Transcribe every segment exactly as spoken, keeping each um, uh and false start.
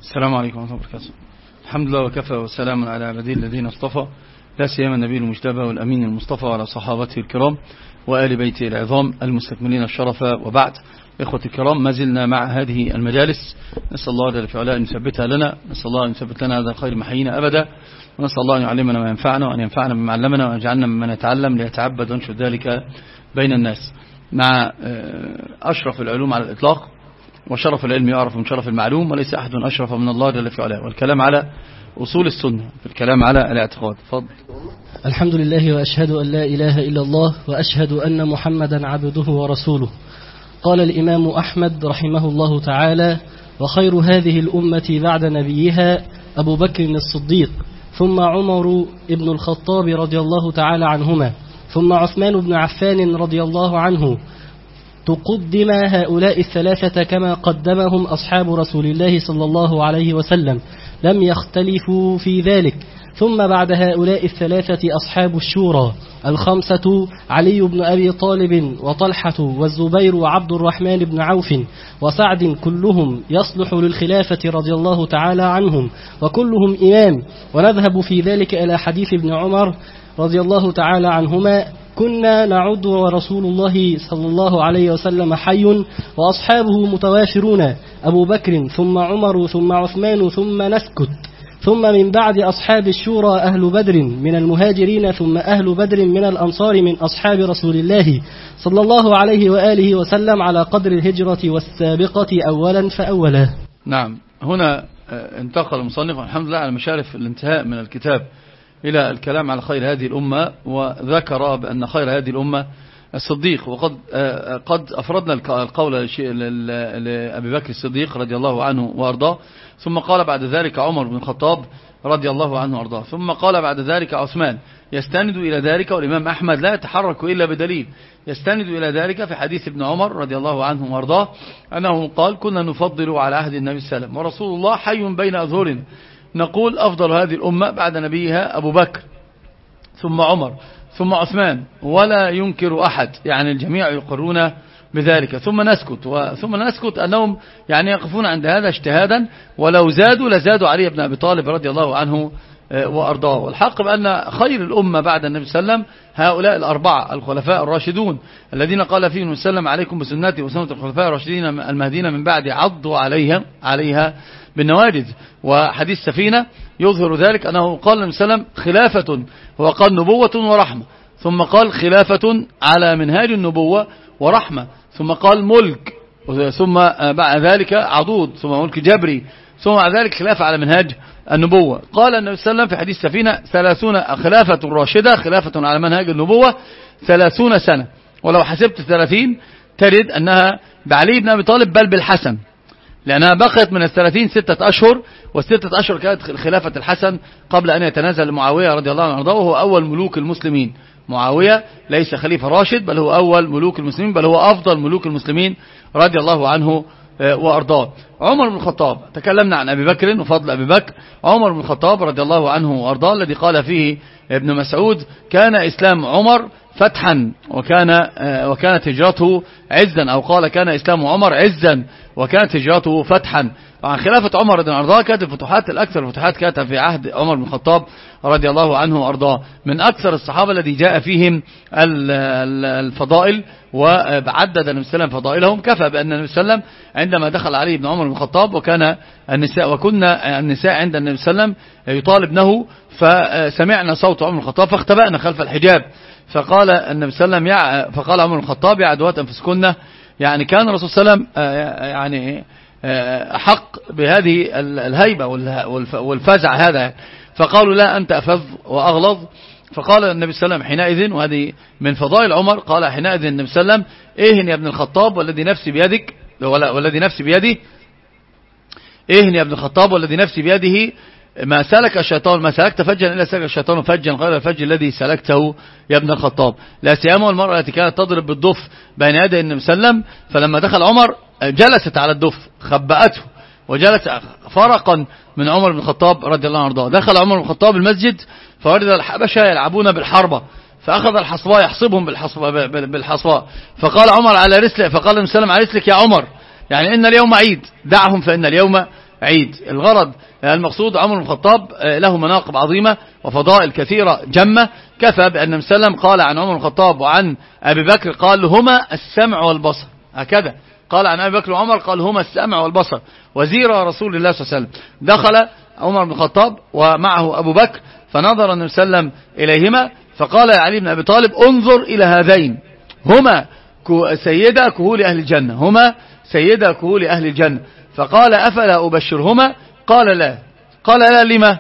السلام عليكم ورحمة الله وبركاته. الحمد لله وكفى وسلام على عباده الذين اصطفى، لا سيما النبي المجتبى والأمين المصطفى وعلى صحابته الكرام وآل بيته العظام المستكملين الشرف. وبعد، إخوة الكرام، ما زلنا مع هذه المجالس، نسأل الله جل وعلا أن يثبتها لنا، نسأل الله أن يثبت لنا هذا الخير محيينا أبدا، ونسأل الله أن يعلمنا ما ينفعنا وأن ينفعنا بما علمنا وأن يجعلنا ممن يتعلم ليتعبد وينشر ذلك بين الناس. مع أشرف العلوم على الإطلاق، وشرف العلم يعرف من شرف المعلوم، وليس أحد أشرف من الله جل في علاه، والكلام على أصول السنة، الكلام على الاعتقاد. فضل. الحمد لله، وأشهد أن لا إله إلا الله، وأشهد أن محمدا عبده ورسوله. قال الإمام أحمد رحمه الله تعالى: وخير هذه الأمة بعد نبيها أبو بكر الصديق، ثم عمر ابن الخطاب رضي الله تعالى عنهما، ثم عثمان بن عفان رضي الله عنه. تقدم هؤلاء الثلاثة كما قدمهم أصحاب رسول الله صلى الله عليه وسلم، لم يختلفوا في ذلك. ثم بعد هؤلاء الثلاثة أصحاب الشورى الخمسة: علي بن أبي طالب وطلحة والزبير وعبد الرحمن بن عوف وسعد، كلهم يصلح للخلافة رضي الله تعالى عنهم، وكلهم إمام. ونذهب في ذلك إلى حديث ابن عمر رضي الله تعالى عنهما: كنا نعد ورسول الله صلى الله عليه وسلم حي وأصحابه متوافرون، أبو بكر ثم عمر ثم عثمان ثم نسكت. ثم من بعد أصحاب الشورى أهل بدر من المهاجرين، ثم أهل بدر من الأنصار من أصحاب رسول الله صلى الله عليه وآله وسلم، على قدر الهجرة والسابقة أولا فأولا. نعم، هنا انتقل المصنف الحمد لله على مشارف الانتهاء من الكتاب إلى الكلام على خير هذه الأمة، وذكر بأن خير هذه الأمة الصديق. وقد قد أفردنا القول لأبي بكر الصديق رضي الله عنه وأرضاه، ثم قال بعد ذلك عمر بن الخطاب رضي الله عنه وأرضاه، ثم قال بعد ذلك عثمان. يستند إلى ذلك، والإمام أحمد لا يتحرك إلا بدليل، يستند إلى ذلك في حديث ابن عمر رضي الله عنه وأرضاه أنه قال: كنا نفضل على عهد النبي صلى الله عليه وسلم ورسول الله حي بين أظهرنا، نقول أفضل هذه الأمة بعد نبيها أبو بكر ثم عمر ثم عثمان، ولا ينكر أحد، يعني الجميع يقرون بذلك. ثم نسكت، وثم نسكت أنهم يعني يقفون عند هذا اجتهادا، ولو زادوا لزادوا علي بن أبي طالب رضي الله عنه وأرضاه. والحق بأن خير الأمة بعد النبي صلى الله عليه وسلم هؤلاء الأربعة الخلفاء الراشدون الذين قال فيهم وسلم: عليكم بسنتي وسنة الخلفاء الراشدين المهديين من بعد، عضوا عليها عليها بالنواجذ. وحديث سفينة يظهر ذلك، أنه قال النبي صلى الله عليه وسلم: خلافة، هو قال نبوة ورحمة، ثم قال خلافة على منهاج النبوة ورحمة، ثم قال ملك، ثم بعد ذلك عضود، ثم ملك جبري، ثم بعد ذلك خلافة على منهاج النبوة. قال النبي صلى الله عليه وسلم في حديث سفينة: ثلاثون خلافة راشدة، خلافة على منهاج النبوة ثلاثون سنة. ولو حسبت ثلاثين ترد أنها بعلي بن أبي طالب، بل بالحسن، لأنها بقيت من الثلاثين ستة أشهر، والستة أشهر كانت خلافة الحسن قبل أن يتنازل معاوية رضي الله عنه، وهو أول ملوك المسلمين. معاوية ليس خليفة راشد، بل هو أول ملوك المسلمين، بل هو أفضل ملوك المسلمين رضي الله عنه وأرضاه. عمر بن الخطاب، تكلمنا عن أبي بكر وفضل أبي بكر. عمر بن الخطاب رضي الله عنه وأرضاه الذي قال فيه ابن مسعود: كان إسلام عمر فتحا، وكان وكانت هجرته عزا، أو قال: كان إسلام عمر عزا وكانت هجرته فتحا. وعن خلافة عمر رضي الله عنه وأرضاه، كانت الفتوحات الأكثر الفتوحات كانت في عهد عمر بن الخطاب رضي الله عنه وأرضاه، من أكثر الصحابة الذي جاء فيهم الفضائل، وعدد النبي صلى الله عليه وسلم فضائلهم. كفى بأن النبي صلى الله عليه وسلم عندما دخل عليه ابن عمر بن الخطاب، وكان النساء وكنا النساء عند النبي صلى الله عليه وسلم يطالبنه، فسمعنا صوت عمر بن الخطاب فاختبأنا خلف الحجاب، فقال النبي صلى الله عليه وسلم: فقال عمر بن الخطاب: يا عدوات أنفسكن، يعني كان الرسول صلى الله عليه وسلم يعني أحق بهذه الهيبة والفزع هذا، فقالوا: لا، أنت أفظ وأغلظ. فقال النبي صلى الله عليه وسلم حينئذ، وهذه من فضائل عمر، قال حينئذ النبي صلى الله عليه وسلم: إهن يا ابن الخطاب والذي نفسي بيدك، والذي نفسي بيده، إهن يا ابن الخطاب والذي نفسي بيده، ما سلك الشيطان ما سلكت فجا إلا سلك الشيطان فجا غير الفج الذي سلكته يا ابن الخطاب. لا سيما المرأة التي كانت تضرب بالضف بين يدي النبي صلى الله عليه وسلم، فلما دخل عمر جلست على الضف خبأته، وجلس فرقا من عمر بن الخطاب رضي الله عنه. دخل عمر بن الخطاب المسجد، فوجد الحبشة يلعبون بالحربة، فأخذ الحصباء يحصبهم بالحصباء, بالحصباء فقال عمر على رسله، فقال النبي صلى الله عليه وسلم: على رسلك يا عمر، يعني إن اليوم عيد، دعهم فإن اليوم عيد. الغرض المقصود عمر بن الخطاب له مناقب عظيمة وفضائل كثيرة جمة. كفى بأن النبي صلى الله عليه وسلم قال عن عمر بن الخطاب وعن أبي بكر قال هما السمع والبصر، هكذا قال عن أبي بكر وعمر قال هما السمع والبصر وزير رسول الله صلى الله عليه وسلم. دخل عمر بن الخطاب ومعه أبو بكر فنظر النبي صلى الله عليه وسلم إليهما فقال يا علي بن أبي طالب انظر إلى هذين هما سيدا كهول أهل الجنة، هما سيدا كهول أهل الجنة. فقال أفلا أبشرهما؟ قال لا. قال لا لما؟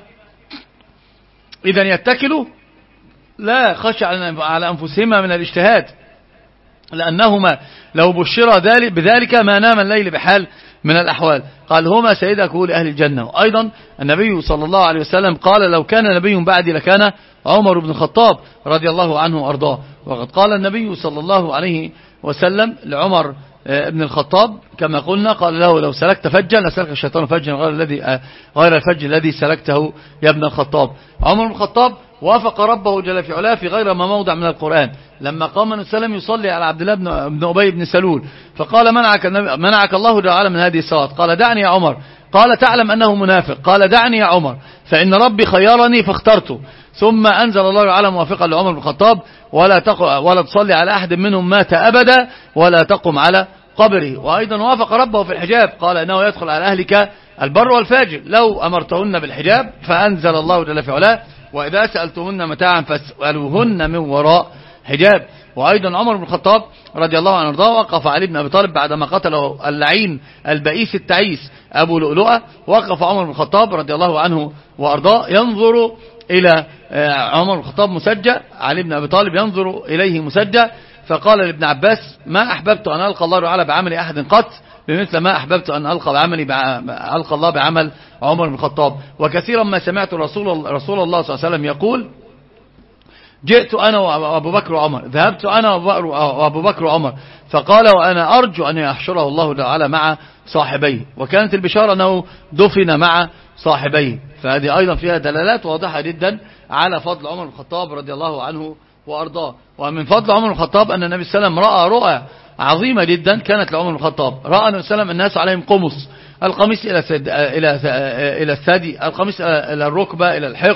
إذن يتكلوا؟ لا، خشع على أنفسهما من الاجتهاد، لأنهما لو بشر بذلك ما نام الليل بحال من الأحوال. قال هما سيدا كهول أهل الجنة. وأيضا النبي صلى الله عليه وسلم قال لو كان نبي بعدي لكان عمر بن الخطاب رضي الله عنه وأرضاه. وقد قال النبي صلى الله عليه وسلم لعمر ابن الخطاب كما قلنا، قال له لو سلكت فجا لسلك الشيطان فجا غير الذي غير الفج الذي سلكته يا ابن الخطاب. عمر بن الخطاب وافق ربه جل في علاه في غير ما موضع من القرآن لما قام النبي صلى الله عليه وسلم يصلي على عبد الله بن أبي بن سلول فقال منعك, منعك الله تعالى من هذه الصلاة. قال دعني يا عمر. قال تعلم أنه منافق. قال دعني يا عمر فإن ربي خيرني فاخترته. ثم أنزل الله تعالى موافقا لعمر بن الخطاب ولا ولا تصلي على أحد منهم مات أبدا ولا تقم على قبره. وأيضا وافق ربه في الحجاب قال إنه يدخل على أهلك البر والفاجر لو أمرتهن بالحجاب. فأنزل الله جل في علاه وإذا سألتهن متاعا فاسألوهن من وراء حجاب. وأيضا عمر بن الخطاب رضي الله عنه وارضاه وقف علي بن أبي طالب بعدما قتله اللعين البئيس التعيس أبو لؤلؤة. وقف عمر بن الخطاب رضي الله عنه وارضاه ينظر إلى عمر بن الخطاب مسجى، علي بن أبي طالب ينظر إليه مسجى. فقال لابن عباس ما أحببت أن ألقى الله تعالى بعمل أحد قط بمثل ما أحببت أن ألقى بعملي ألقى الله بعمل عمر بن الخطاب. وكثيرا ما سمعت رسول رسول الله صلى الله عليه وسلم يقول جئت أنا وأبو بكر وعمر، ذهبت أنا وأبو بكر وعمر، فقال وأنا أرجو أن يحشره الله تعالى مع صاحبيه. وكانت البشارة أنه دفن مع صاحبيه. فهذه أيضا فيها دلالات واضحة جدا على فضل عمر بن الخطاب رضي الله عنه وأرضاه. ومن فضل عمر بن الخطاب أن النبي صلى الله عليه وسلم رأى رؤى عظيمة جدا كانت لعمر بن الخطاب. رأى النبي صلى الله عليه وسلم الناس عليهم قمص، القميص إلى إلى إلى الثدي، القميص إلى الركبة إلى الحق.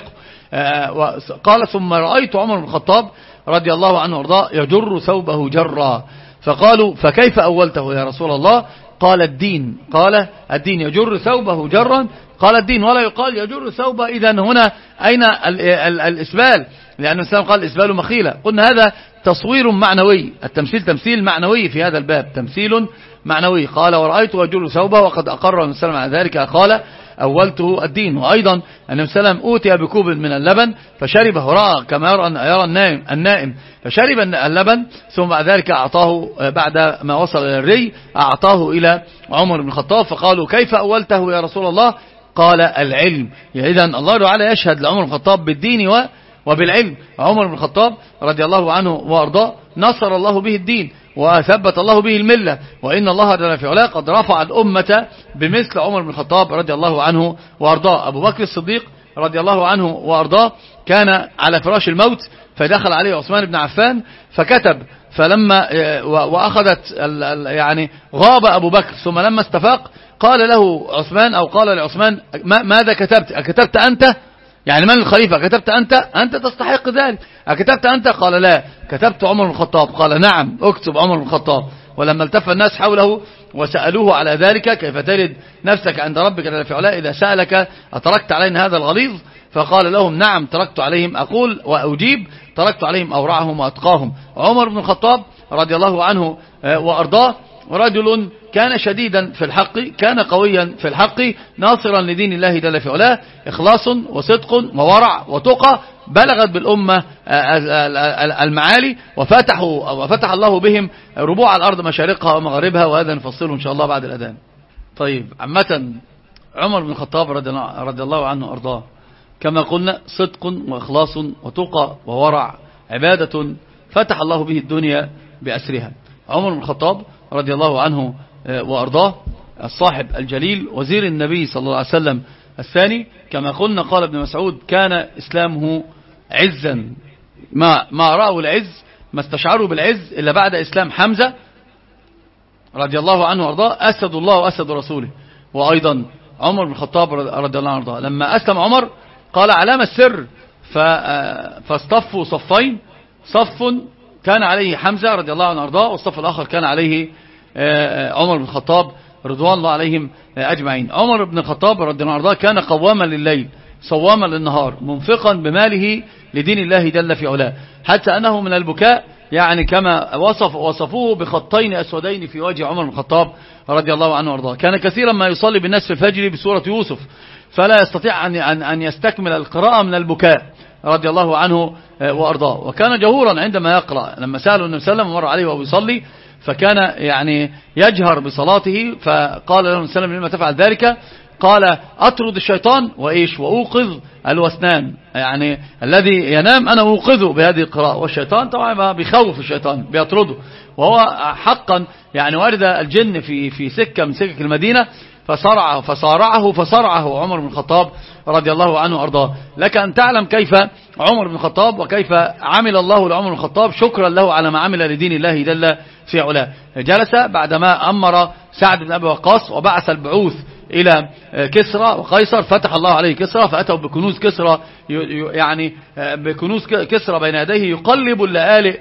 قال ثم رأيت عمر بن الخطاب رضي الله عنه وارضاه يجر ثوبه جرا. فقالوا فكيف أولته يا رسول الله؟ قال الدين. قال الدين يجر ثوبه جرا. قال الدين ولا يقال يجر ثوبه. إذن هنا أين الإسبال؟ لأن الإسلام قال الإسبال مخيلة. قلنا هذا تصوير معنوي، التمثيل تمثيل معنوي في هذا الباب، تمثيل معنوي. قال ورأيت يجر ثوبه وقد أقر النبي صلى الله عليه وسلم على ذلك قال أولته الدين. وأيضا النبي صلى الله عليه وسلم أوتي بكوب من اللبن فشربه، رأى كما يرى, يرى النائم, النائم فشرب اللبن ثم بعد ذلك أعطاه بعد ما وصل إلى الري أعطاه إلى عمر بن الخطاب. فقالوا كيف أولته يا رسول الله؟ قال العلم. إذن الله تعالى يشهد لعمر بن الخطاب بالدين وبالعلم. عمر بن الخطاب رضي الله عنه وأرضاه نصر الله به الدين وثبت الله به الملة. وإن الله جل في علاه قد رفع الأمة بمثل عمر بن الخطاب رضي الله عنه وأرضاه. أبو بكر الصديق رضي الله عنه وأرضاه كان على فراش الموت فدخل عليه عثمان بن عفان فكتب، فلما وأخذت يعني غاب أبو بكر، ثم لما استفاق قال له عثمان أو قال لعثمان ماذا كتبت؟ أكتبت أنت؟ يعني من الخليفة؟ كتبت أنت؟ أنت تستحق ذلك. أكتبت أنت؟ قال لا كتبت عمر بن الخطاب. قال نعم اكتب عمر بن الخطاب. ولما التف الناس حوله وسألوه على ذلك كيف تجد نفسك عند ربك جل في علاه إذا سألك أتركت علينا هذا الغليظ؟ فقال لهم نعم تركت عليهم، أقول وأجيب تركت عليهم أورعهم وأتقاهم. عمر بن الخطاب رضي الله عنه وأرضاه رجل كان شديدا في الحق، كان قويا في الحق، ناصرا لدين الله جل في علاه، إخلاص وصدق وورع وتقى بلغت بالأمة المعالي، وفتحوا وفتح الله بهم ربوع الأرض مشارقها ومغاربها. وهذا نفصله إن شاء الله بعد الأذان. طيب عامة عمر بن الخطاب رضي الله عنه وأرضاه كما قلنا صدق وإخلاص وتقى وورع، عبادة فتح الله به الدنيا بأسرها. عمر بن الخطاب رضي الله عنه وأرضاه الصاحب الجليل وزير النبي صلى الله عليه وسلم الثاني كما قلنا. قال ابن مسعود كان إسلامه عزا، ما, ما رأوا العز ما استشعروا بالعز إلا بعد إسلام حمزة رضي الله عنه وأرضاه أسد الله وأسد رسوله. وأيضا عمر بن الخطاب رضي الله عنه وارضاه. لما أسلم عمر قال علامة السر، فاصطفوا صفين، صف كان عليه حمزة رضي الله عنه وارضاه، والصف الآخر كان عليه عمر بن الخطاب رضوان الله عليهم أجمعين. عمر بن الخطاب رضي الله عنه وارضاه كان قواما لليل صواما للنهار، منفقا بماله لدين الله جل في علاه، حتى أنه من البكاء يعني كما وصف وصفوه بخطين أسودين في وجه عمر بن الخطاب رضي الله عنه وارضاه. كان كثيرا ما يصلي بالناس في الفجر بسورة يوسف، فلا يستطيع أن أن يستكمل القراءة من البكاء رضي الله عنه وارضاه. وكان جهورا عندما يقرأ، لما سألوا النبي صلى الله عليه وسلم مر عليه وهو يصلي، فكان يعني يجهر بصلاته، فقال له النبي صلى الله عليه وسلم لما تفعل ذلك؟ قال أطرد الشيطان وإيش وأوقظ الوسنان، يعني الذي ينام أنا أوقظه بهذه القراءة، والشيطان طبعا بيخوف الشيطان بيطرده. وهو حقا يعني وارد الجن في في سكة من سكك المدينة، فصرعه فصارعه فصرعه عمر بن الخطاب رضي الله عنه وارضاه. لك أن تعلم كيف عمر بن الخطاب وكيف عمل الله لعمر بن الخطاب شكرا له على ما عمل لدين الله جل في علاه. جلس بعدما أمر سعد بن أبي وقاص وبعث البعوث إلى كسرى وقيصر، فتح الله عليه كسرى، فأتوا بكنوز كسرى، يعني بكنوز كسرى بين يديه، يقلب اللآلئ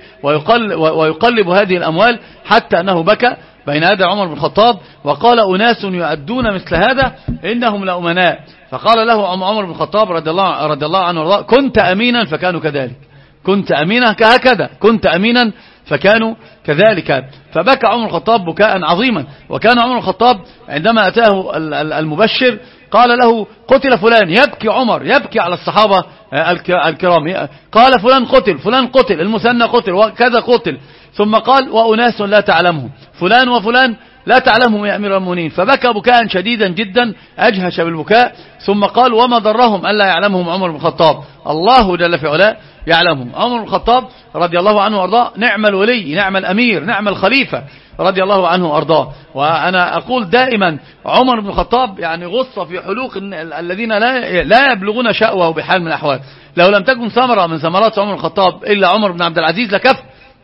ويقلب هذه الأموال، حتى أنه بكى بين يدي عمر بن الخطاب وقال أناس يؤدون مثل هذا إنهم لأمناء. فقال له عمر بن الخطاب رضي الله, رضي الله عنه وارضاه كنت أمينا فكانوا كذلك، كنت أمينا هكذا، كنت أمينا فكانوا كذلك. فبكى عمر الخطاب بكاء عظيما. وكان عمر الخطاب عندما أتاه المبشر قال له قتل فلان، يبكي عمر يبكي على الصحابة الكرام، قال فلان قتل، فلان قتل، المثنى قتل، وكذا قتل، ثم قال وأناس لا تعلمهم، فلان وفلان لا تعلمهم يا أمير المؤمنين. فبكى بكاء شديدا جدا أجهش بالبكاء، ثم قال وما ضرهم ألا يعلمهم عمر بن الخطاب، الله جل في علاه يعلمهم. عمر بن الخطاب رضي الله عنه وارضاه نعم الولي، نعم الأمير، نعم الخليفة رضي الله عنه وارضاه. وأنا أقول دائما عمر بن الخطاب يعني غص في حلوق الذين لا لا يبلغون شأوه بحال من الأحوال. لو لم تكن ثمرة من ثمرات عمر بن الخطاب إلا عمر بن عبد العزيز لكف.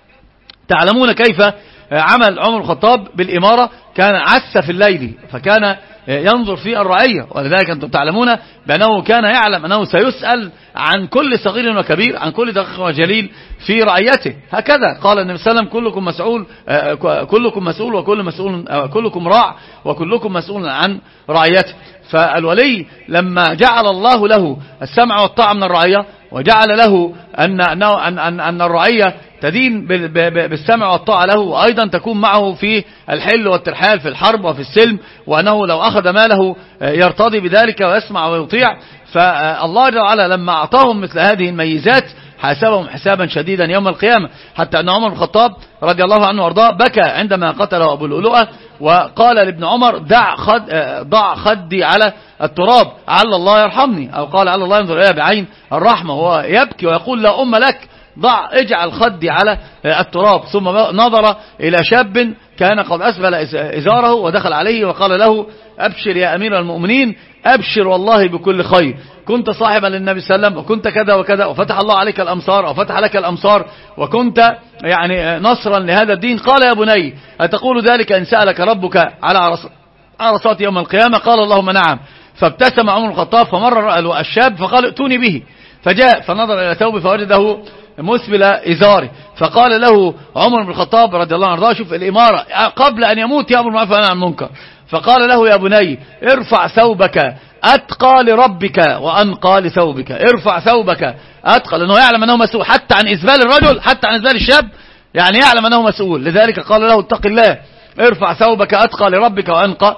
تعلمون كيف عمل عمر بن الخطاب بالإمارة؟ كان عس في الليل، فكان ينظر في الرعية، ولذلك أنتم تعلمون بأنه كان يعلم أنه سيسأل عن كل صغير وكبير، عن كل دقيق وجليل في رعيته. هكذا قال النبي صلى الله عليه وسلم كلكم مسؤول كلكم مسؤول وكل مسؤول كلكم راع وكلكم مسؤول عن رعيته. فالولي لما جعل الله له السمع والطاعة من الرعية، وجعل له أن, أن, أن, أن الرعية تدين بالسمع والطاعة له، وأيضا تكون معه في الحل والترحال في الحرب وفي السلم، وأنه لو أخذ ماله يرتضي بذلك ويسمع ويطيع. فالله جل وعلا لما أعطاهم مثل هذه الميزات حاسبهم حسابا شديدا يوم القيامة، حتى أن عمر بن الخطاب رضي الله عنه وارضاه بكى عندما قتله أبو لؤلؤة، وقال لابن عمر دع, خد ضع خدي على التراب على الله يرحمني، أو قال على الله ينظر إليه بعين الرحمة، وهو يبكي ويقول لا أم لك، ضع اجعل خدي على التراب. ثم نظر إلى شاب كان قد أسبل إزاره ودخل عليه وقال له أبشر يا أمير المؤمنين، أبشر والله بكل خير، كنت صاحبا للنبي صلى الله عليه وسلم، وكنت كذا وكذا، وفتح الله عليك الأمصار أو فتح لك الأمصار، وكنت يعني نصرا لهذا الدين. قال يا بني أتقول ذلك إن سألك ربك على عرصات يوم القيامة؟ قال اللهم نعم. فابتسم عمر الخطاب فمر الشاب فقال ائتوني به، فجاء فنظر إلى ثوبه فوجده مسبل إزاره، فقال له عمر بن الخطاب رضي الله عنه شوف الإمارة قبل أن يموت يأمر بالمعروف وينهى عن المنكر، فقال له يا بني ارفع ثوبك أتقى لربك وأنقى لثوبك، ارفع ثوبك أتقى، لأنه يعلم أنه مسؤول حتى عن إزبال الرجل، حتى عن إزبال الشاب، يعني يعلم أنه مسؤول، لذلك قال له اتق الله، ارفع ثوبك أتقى لربك وأنقى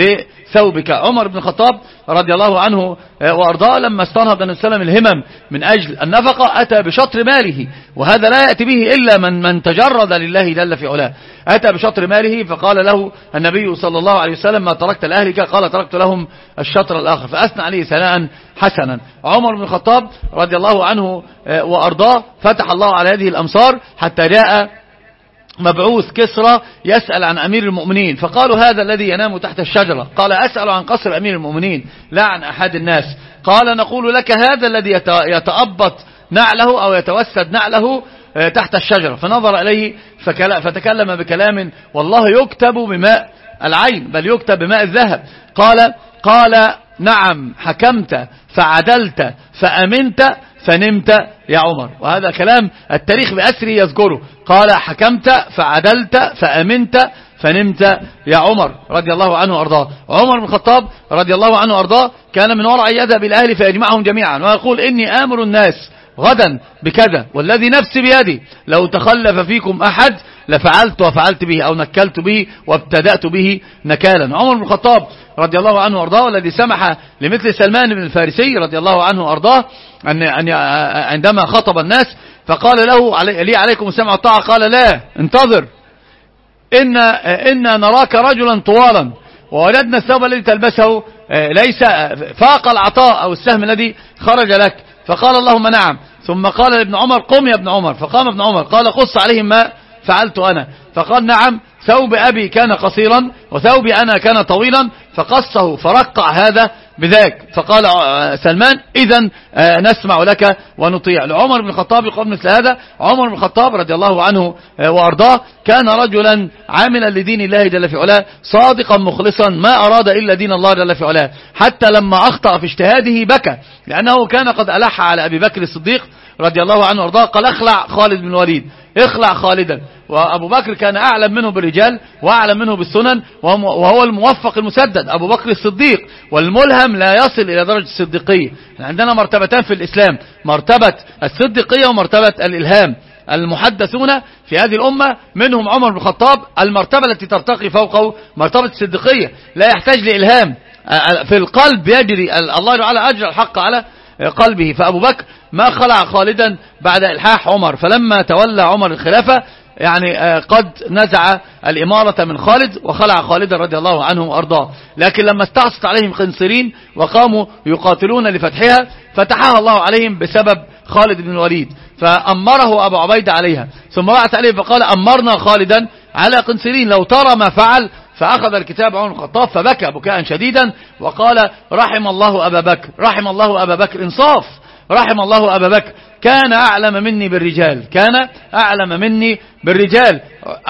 لثوبك. عمر بن الخطاب رضي الله عنه وأرضاه لما استنهض النبي صلى الله عليه وسلم الهمم من أجل النفقة أتى بشطر ماله، وهذا لا يأتي به إلا من من تجرد لله جل في علاه، أتى بشطر ماله، فقال له النبي صلى الله عليه وسلم ما تركت لأهلك؟ قال تركت لهم الشطر الآخر، فأثنى عليه ثناء حسنا. عمر بن الخطاب رضي الله عنه وأرضاه فتح الله على هذه الأمصار حتى جاء مبعوث كسرى يسأل عن أمير المؤمنين، فقالوا هذا الذي ينام تحت الشجرة، قال أسأل عن قصر أمير المؤمنين لا عن أحد الناس، قال نقول لك هذا الذي يتأبط نعله أو يتوسد نعله تحت الشجرة. فنظر إليه فتكلم بكلام والله يكتب بماء العين بل يكتب بماء الذهب، قال قال نعم حكمت فعدلت فأمنت فنمت يا عمر. وهذا كلام التاريخ بأسره يذكره. قال حكمت فعدلت فأمنت فنمت يا عمر رضي الله عنه وأرضاه. عمر بن الخطاب رضي الله عنه وأرضاه كان من وراء يذهب إلى أهله فيجمعهم جميعا ويقول إني آمر الناس غدا بكذا والذي نفسي بيدي لو تخلف فيكم أحد لفعلت وفعلت به أو نكلت به وابتدأت به نكالا. عمر بن الخطاب رضي الله عنه وأرضاه الذي سمح لمثل سلمان بن الفارسي رضي الله عنه وأرضاه أن عندما خطب الناس فقال له لي عليكم السمع والطاعة قال لا انتظر إن, إن نراك رجلا طوالا ووجدنا الثوب الذي تلبسه ليس فاق العطاء أو السهم الذي خرج لك. فقال اللهم نعم. ثم قال لابن عمر قم يا ابن عمر. فقام ابن عمر قال قص عليهم ما فعلت أنا. فقال نعم ثوب أبي كان قصيرا وثوبي أنا كان طويلا فقصه فرقع هذا بذاك. فقال سلمان إذن نسمع لك ونطيع. لعمر بن الخطاب يقول مثل هذا. عمر بن الخطاب رضي الله عنه وأرضاه كان رجلا عاملا لدين الله جل في علاه صادقا مخلصا ما أراد إلا دين الله جل في علاه حتى لما أخطأ في اجتهاده بكى لأنه كان قد ألح على أبي بكر الصديق رضي الله عنه وأرضاه قال اخلع خالد بن الوليد اخلع خالدا. وأبو بكر كان أعلم منه بالرجال وأعلم منه بالسنن وهو الموفق المسدد أبو بكر الصديق والملهم لا يصل إلى درجة الصديقية. عندنا مرتبتان في الإسلام مرتبة الصديقية ومرتبة الإلهام. المحدثون في هذه الأمة منهم عمر بن الخطاب المرتبة التي ترتقي فوقه مرتبة الصديقية لا يحتاج لإلهام في القلب يجري الله تعالى أجر الحق على قلبه. فأبو بكر ما خلع خالدا بعد إلحاح عمر فلما تولى عمر الخلافة يعني قد نزع الإمارة من خالد وخلع خالد رضي الله عنه وأرضاه. لكن لما استعصت عليهم قنصرين وقاموا يقاتلون لفتحها فتحها الله عليهم بسبب خالد بن الوليد فأمره أبو عبيدة عليها ثم بعث عليه فقال أمرنا خالدا على قنصرين لو ترى ما فعل. فأخذ الكتاب عمر بن الخطاب فبكى بكاء شديدا وقال رحم الله أبا بكر رحم الله أبا بكر انصاف رحم الله أبا بكر كان أعلم مني بالرجال كان أعلم مني بالرجال.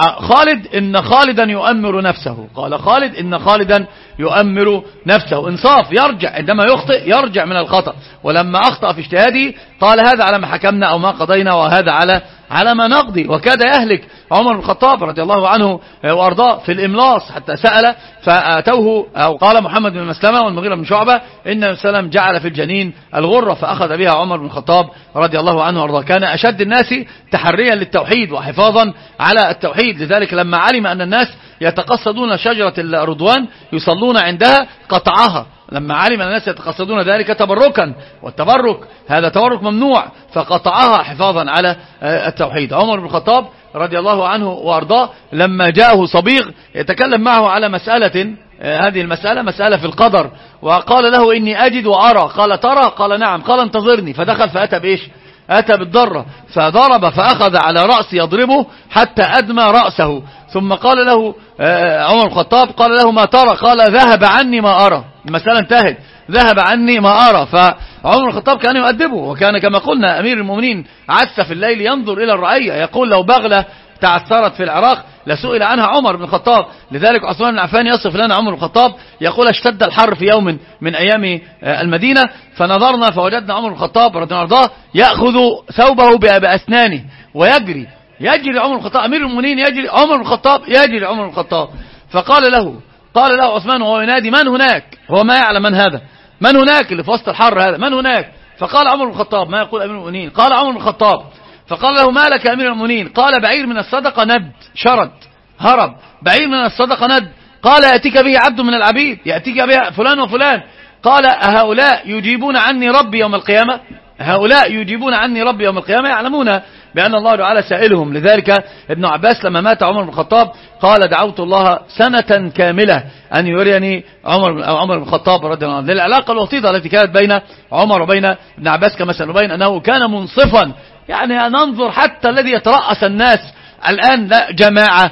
خالد إن خالدا يؤمر نفسه قال خالد إن خالدا يؤمر نفسه انصاف يرجع عندما يخطئ يرجع من الخطأ ولما أخطأ في اجتهاده قال هذا على ما حكمنا أو ما قضينا وهذا على على ما نقضي. وكاد يهلك عمر بن الخطاب رضي الله عنه وأرضاه في الإملاص حتى سأل فأتوه أو قال محمد بن مسلمة والمغيرة بن شعبة إن السلام جعل في الجنين الغرة فأخذ بها عمر بن الخطاب رضي الله عنه وأرضاه. كان أشد الناس تحريا للتوحيد وحفاظا على التوحيد لذلك لما علم أن الناس يتقصدون شجرة الرضوان يصلون عندها قطعها لما علم أن الناس يتقصدون ذلك تبركا والتبرك هذا تبرك ممنوع فقطعها حفاظا على التوحيد. عمر بن الخطاب رضي الله عنه وأرضاه لما جاءه صبيغ يتكلم معه على مسألة هذه المسألة مسألة في القدر وقال له إني أجد وأرى قال ترى قال نعم قال انتظرني فدخل فأتى بإيش أتى بالضرة فضرب فأخذ على رأس يضربه حتى أدمى رأسه ثم قال له عمر الخطاب قال له ما ترى قال ذهب عني ما أرى المسألة انتهت ذهب عني ما أرى. فعمر الخطاب كان يؤدبه وكان كما قلنا أمير المؤمنين عس في الليل ينظر إلى الرعية يقول لو بغلة تعثرت في العراق لسئل عنها عمر بن الخطاب. لذلك عثمان بن عفان يصف لنا عمر بن الخطاب يقول اشتد الحر في يوم من أيام المدينة فنظرنا فوجدنا عمر بن الخطاب رضي الله عنه يأخذ ثوبه بأسنانه ويجري يجري عمر بن الخطاب أمير المؤمنين يجري عمر بن الخطاب يجري عمر بن الخطاب. فقال له قال له عثمان وهو ينادي من هناك هو ما يعلم من هذا من هناك اللي في وسط الحر هذا من هناك. فقال عمر بن الخطاب ما يقول أمير المؤمنين قال عمر بن الخطاب فقال له ما لك أمير المؤمنين قال بعير من الصدقة ند شرد هرب بعير من الصدقة ند قال يأتيك به عبد من العبيد يأتيك به فلان وفلان قال أهؤلاء يجيبون عني ربي يوم القيامة هؤلاء يجيبون عني ربي يوم القيامة يعلمون بأن الله تعالى سائلهم. لذلك ابن عباس لما مات عمر بن الخطاب قال دعوت الله سنة كاملة أن يريني عمر أو عمر بن الخطاب رضي الله عنه. للعلاقة الوطيدة التي كانت بين عمر وبين ابن عباس كما سنبين أنه كان منصفا يعني ننظر حتى الذي يترأس الناس الآن لا جماعة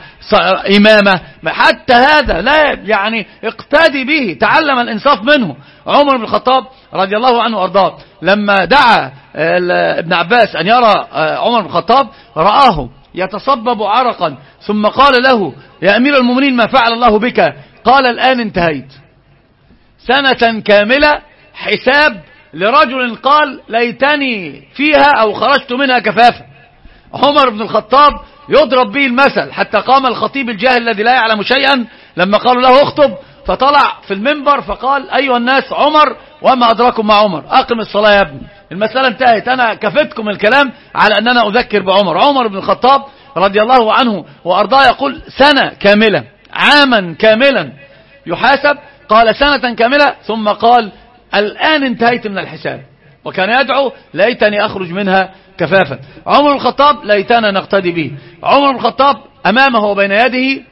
إمامة حتى هذا لا يعني اقتدي به تعلم الإنصاف منه. عمر بن الخطاب رضي الله عنه وأرضاه لما دعا ابن عباس أن يرى عمر بن الخطاب رآه يتصبب عرقا ثم قال له يا أمير المؤمنين ما فعل الله بك قال الآن انتهيت سنة كاملة حساب لرجل قال ليتني فيها أو خرجت منها كفافة. عمر بن الخطاب يضرب به المثل، حتى قام الخطيب الجاهل الذي لا يعلم شيئا لما قالوا له اخطب، فطلع في المنبر فقال أيها الناس عمر وما أدراكم مع عمر، أقم الصلاة يا ابني. المسألة انتهت، أنا كفتكم الكلام على أننا أذكر بعمر. عمر بن الخطاب رضي الله عنه وأرضاه يقول سنة كاملة، عاما كاملا يحاسب، قال سنة كاملة، ثم قال الآن انتهيت من الحساب، وكان يدعو ليتني أخرج منها كفافا. عمر بن الخطاب ليتنا نقتدي به. عمر بن الخطاب أمامه وبين يده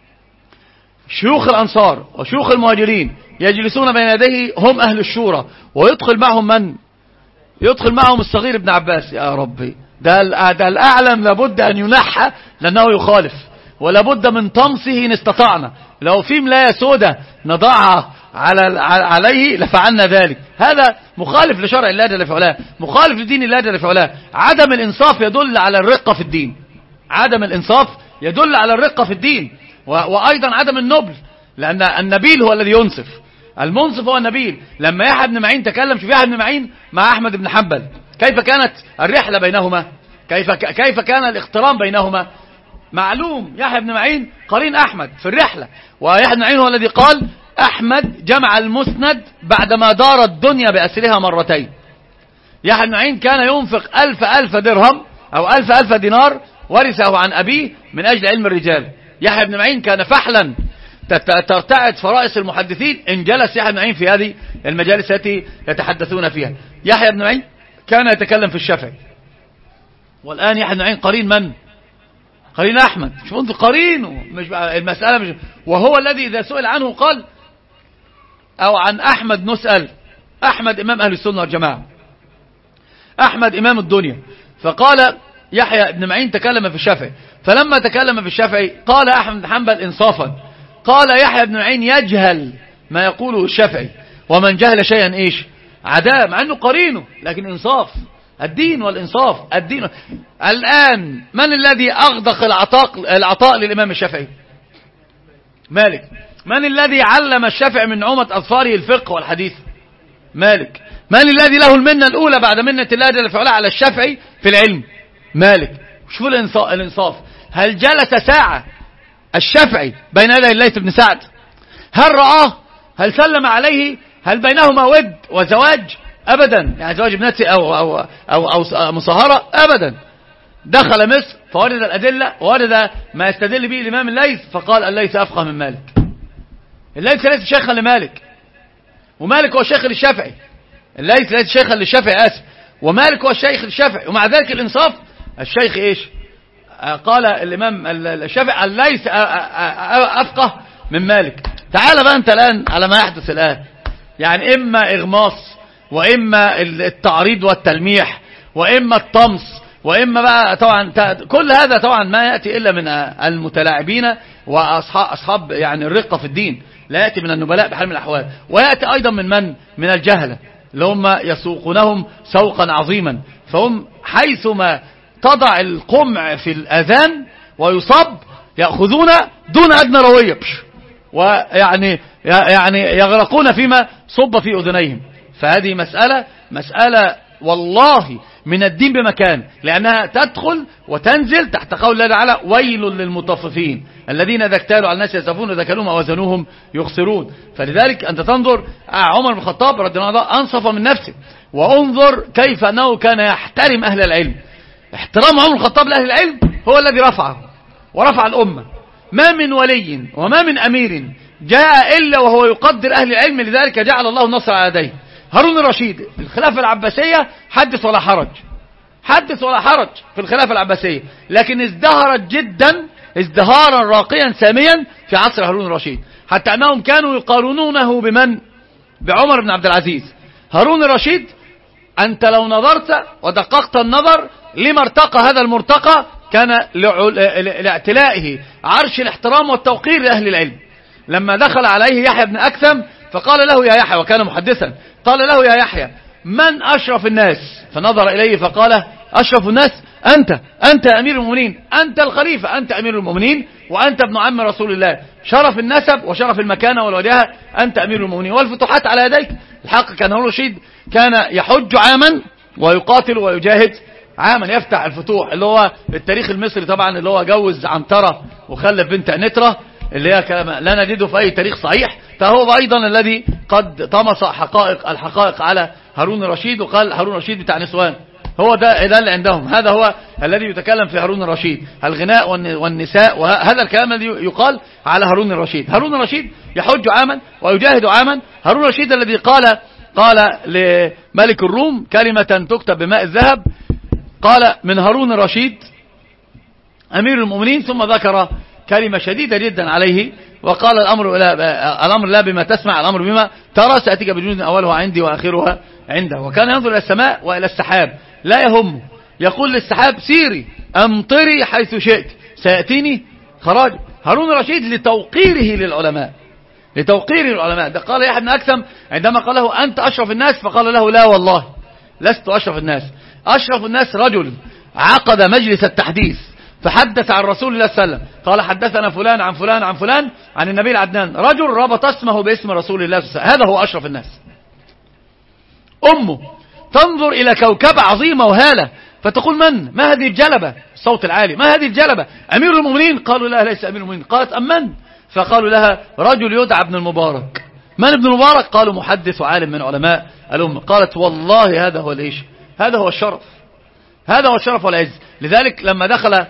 شيوخ الأنصار وشيوخ المهاجرين يجلسون بين يديه، هم أهل الشورى، ويدخل معهم من؟ يدخل معهم الصغير ابن عباس. يا ربي، ده, ده الأعلم لابد أن ينحى لأنه يخالف، ولابد من طمسه إن استطعنا. لو في ملاية سودة نضعها على عليه لفعلنا ذلك. هذا مخالف لشرع الله جل في علاه، مخالف لدين الله جل في علاه. عدم الإنصاف يدل على الرقة في الدين، عدم الإنصاف يدل على الرقة في الدين، وأيضا عدم النبل، لأن النبيل هو الذي ينصف، المنصف هو النبيل. لما يحيى بن معين تكلم، شوف يحيى بن معين مع أحمد بن حنبل كيف كانت الرحلة بينهما، كيف كيف كان الاقتران بينهما. معلوم يحيى بن معين قرين أحمد في الرحلة، ويحيى بن معين هو الذي قال أحمد جمع المسند بعدما دار الدنيا بأسرها مرتين. يحيى بن معين كان ينفق ألف ألف درهم أو ألف ألف دينار ورثه عن أبيه من أجل علم الرجال. يحيى بن معين كان فحلا ترتعد فرائس المحدثين إن جلس يحيى بن معين في هذه المجالس التي يتحدثون فيها. يحيى بن معين كان يتكلم في الشافعي، والآن يحيى بن معين قرين من؟ قرين أحمد. مش انت قرينه، مش المسألة مش، وهو الذي إذا سئل عنه قال أو عن أحمد نسأل. أحمد إمام أهل السنة والجماعة، أحمد إمام الدنيا. فقال يحيى بن معين تكلم في الشافعي، فلما تكلم في الشافعي قال أحمد بن حنبل إنصافا، قال يحيى بن معين يجهل ما يقوله الشافعي، ومن جهل شيئا إيش عداء، مع أنه قرينه، لكن إنصاف الدين والإنصاف الدين. الآن من الذي أغدق العطاء, العطاء للإمام الشافعي؟ مالك. من الذي علم الشافعي من نعومة أظفاره الفقه والحديث؟ مالك. من الذي له المنة الأولى بعد منة الله جل وعلا على الشافعي في العلم؟ مالك. شوفوا الإنصاف. هل جلس ساعة الشافعي بين يدي الليث بن سعد؟ هل رآه؟ هل سلم عليه؟ هل بينهما ود وزواج؟ أبدا، يعني زواج ابنته أو, أو, أو, أو مصاهرة؟ أبدا. دخل مصر فورد الأدلة، وورد ما يستدل به الإمام الليث، فقال الليث أفقه من مالك. الليث ليس شيخا لمالك، ومالك هو شيخ للشافعي. الليث ليس شيخا للشافعي آسف، ومالك هو الشيخ للشافعي. ومع ذلك الإنصاف الشيخ إيش؟ قال الإمام الشافعي الليث أفقه من مالك. تعال بقى أنت الآن على ما يحدث الآن، يعني إما إغماص، وإما التعريض والتلميح، وإما الطمس، وإما بقى طبعا كل هذا طبعا ما يأتي إلا من المتلاعبين وأصحاب أصحاب يعني الرقة في الدين، لا يأتي من النبلاء بحال من الأحوال، ويأتي أيضا من من؟ من الجهلة اللي هم يسوقونهم سوقا عظيما. فهم حيثما تضع القمع في الأذان ويصب يأخذون دون أدنى روية، ويعني يعني يغرقون فيما صب في أذنيهم. فهذه مسألة مسألة والله من الدين بمكان، لأنها تدخل وتنزل تحت قول الله تعالى ويل للمطففين الذين إذا اكتالوا على الناس يسرفون وإذا كالوهم أو وزنوهم يخسرون. فلذلك أنت تنظر عمر بن الخطاب رضي الله عنه أنصف من نفسه، وانظر كيف أنه كان يحترم أهل العلم. احترام عمر بن الخطاب لأهل العلم هو الذي رفعه ورفع الأمة. ما من ولي وما من أمير جاء إلا وهو يقدر أهل العلم، لذلك جعل الله النصر على يديه. هارون الرشيد الخلافة العباسية حدث ولا حرج، حدث ولا حرج في الخلافة العباسية، لكن ازدهرت جدا ازدهارا راقيا ساميا في عصر هارون الرشيد، حتى أنهم كانوا يقارنونه بمن؟ بعمر بن عبد العزيز. هارون الرشيد أنت لو نظرت ودققت النظر لما ارتقى هذا المرتقى كان لاعتلائه عرش الاحترام والتوقير لأهل العلم. لما دخل عليه يحيى بن أكثم فقال له يا يحيى، وكان محدثا، قال له يا يحيى من أشرف الناس؟ فنظر إليه فقال أشرف الناس أنت أنت أمير المؤمنين، أنت الخليفة، أنت أمير المؤمنين، وأنت ابن عم رسول الله، شرف النسب وشرف المكانة والوجاهة، أنت أمير المؤمنين، والفتوحات على يديك. الحق كان هارون الرشيد كان يحج عاما ويقاتل ويجاهد عاما، يفتح الفتوح، اللي هو التاريخ المصري طبعا، اللي هو جوز عنترة وخلف بنت عنترة، اللي هي كلام لا نجده في أي تاريخ صحيح. فهو أيضا الذي قد طمس حقائق الحقائق على هارون الرشيد، وقال هارون الرشيد بتاع نسوان، هو ده ده اللي عندهم، هذا هو الذي يتكلم في هارون الرشيد، الغناء والنساء، وهذا الكلام الذي يقال على هارون الرشيد. هارون الرشيد يحج عاما ويجاهد عاما. هارون الرشيد الذي قال قال لملك الروم كلمة تكتب بماء الذهب، قال من هارون الرشيد أمير المؤمنين، ثم ذكر كلمة شديدة جدا عليه، وقال الأمر لا, الأمر لا بما تسمع، الأمر بما ترى، سأتيك بجنود أولها عندي وآخرها عنده. وكان ينظر إلى السماء وإلى السحاب لا يهمه، يقول للسحاب سيري أمطري حيث شئت سيأتيني خراج. هارون الرشيد لتوقيره للعلماء، لتوقير العلماء. ده قال يحيى بن أكثم عندما قال له أنت أشرف الناس، فقال له لا والله لست أشرف الناس، أشرف الناس رجل عقد مجلس التحديث فحدث عن رسول الله صلى الله عليه وسلم، قال حدثنا فلان عن فلان عن فلان عن النبي العدنان، رجل ربط اسمه باسم رسول الله صلى الله عليه وسلم، هذا هو أشرف الناس. أمه تنظر إلى كوكبة عظيمة وهالة فتقول من ما هذه الجلبة، الصوت العالي، ما هذه الجلبة، أمير المؤمنين؟ قالوا لا ليس أمير المؤمنين. قالت أمن؟ فقالوا لها رجل يدعى ابن المبارك. من ابن المبارك؟ قالوا محدث وعالم من علماء الأمة. قالت والله هذا هو الإيش، هذا هو الشرف، هذا هو الشرف والعز. لذلك لما دخل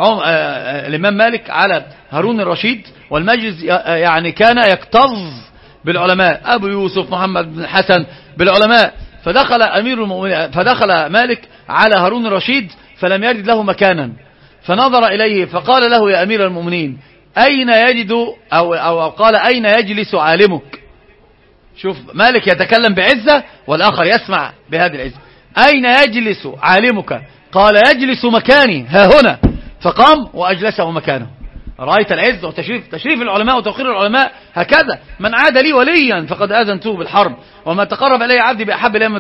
الإمام مالك على هارون الرشيد والمجلس يعني كان يكتظ بالعلماء، أبو يوسف محمد بن الحسن بالعلماء، فدخل أمير المؤمنين فدخل مالك على هارون الرشيد فلم يجد له مكانا، فنظر إليه فقال له يا أمير المؤمنين أين يجد أو, أو قال أين يجلس عالمك؟ شوف مالك يتكلم بعزة والآخر يسمع بهذه العزة. أين يجلس عالمك؟ قال يجلس مكاني ها هنا، فقام وأجلسه مكانه. رأيت العز وتشريف تشريف العلماء وتوقير العلماء هكذا. من عاد لي وليا فقد آذنته بالحرب، وما تقرب إلي عبدي بأحب إلي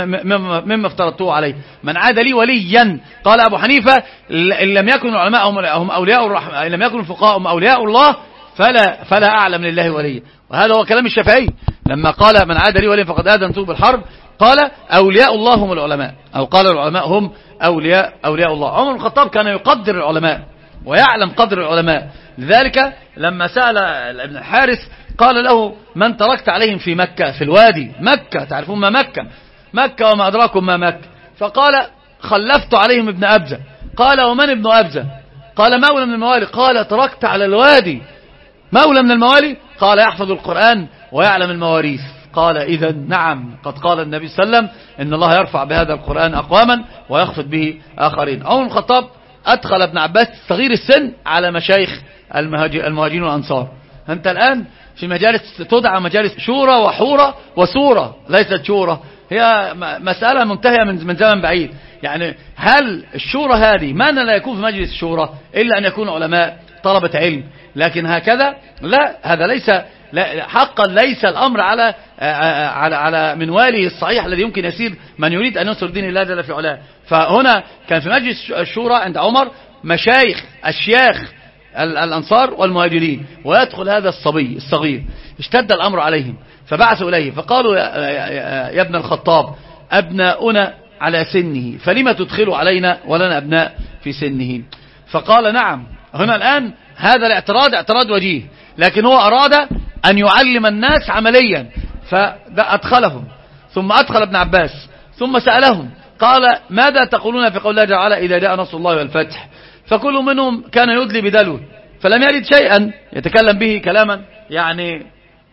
مما افترضته عليه. من عاد لي وليا، قال أبو حنيفة إن لم يكن العلماء هم أولياء الرحمن، إن لم يكن الفقهاء هم أولياء الله فلا فلا أعلم لله وليا. وهذا هو كلام الشافعي لما قال من عاد لي وليا فقد آذنته بالحرب، قال أولياء الله هم العلماء، أو قال العلماء هم أولياء أولياء الله. عمر بن الخطاب كان يقدر العلماء ويعلم قدر العلماء، لذلك لما سأل ابن الحارث قال له من تركت عليهم في مكة في الوادي، مكة تعرفون ما مكة، مكة وما أدراكم ما مكة، فقال خلفت عليهم ابن أبزة. قال ومن ابن أبزة؟ قال مولى من الموالي. قال تركت على الوادي مولى من الموالي؟ قال يحفظ القرآن ويعلم المواريث. قال إذا نعم قد قال النبي صلى الله عليه وسلم إن الله يرفع بهذا القرآن أقواما ويخفض به آخرين. عمر بن الخطاب أدخل ابن عباس صغير السن على مشايخ المهاجرين والأنصار. أنت الآن في مجالس تدعى مجالس شورى وحورى وسورة، ليست شورى، هي مسألة منتهية من زمن بعيد. يعني هل الشورى هذه من لا يكون في مجلس الشورى إلا أن يكون علماء طلبة علم، لكن هكذا لا، هذا ليس لا حقا ليس الأمر على على على منواله الصحيح الذي يمكن يسير من يريد أن ينصر دين الله جل في علاه. فهنا كان في مجلس الشورى عند عمر مشايخ أشياخ الأنصار والمهاجرين، ويدخل هذا الصبي الصغير، اشتد الأمر عليهم فبعثوا إليه فقالوا يا, يا ابن الخطاب أبناؤنا على سنه فلما تدخلوا علينا ولنا أبناء في سنه؟ فقال نعم. هنا الآن هذا الاعتراض اعتراض وجيه، لكن هو أراد أن يعلم الناس عمليا فأدخلهم، ثم أدخل ابن عباس ثم سألهم قال ماذا تقولون في قول الله تعالى إذا جاء نصر الله والفتح؟ فكل منهم كان يدلي بدلو فلم يرد شيئا يتكلم به كلاما يعني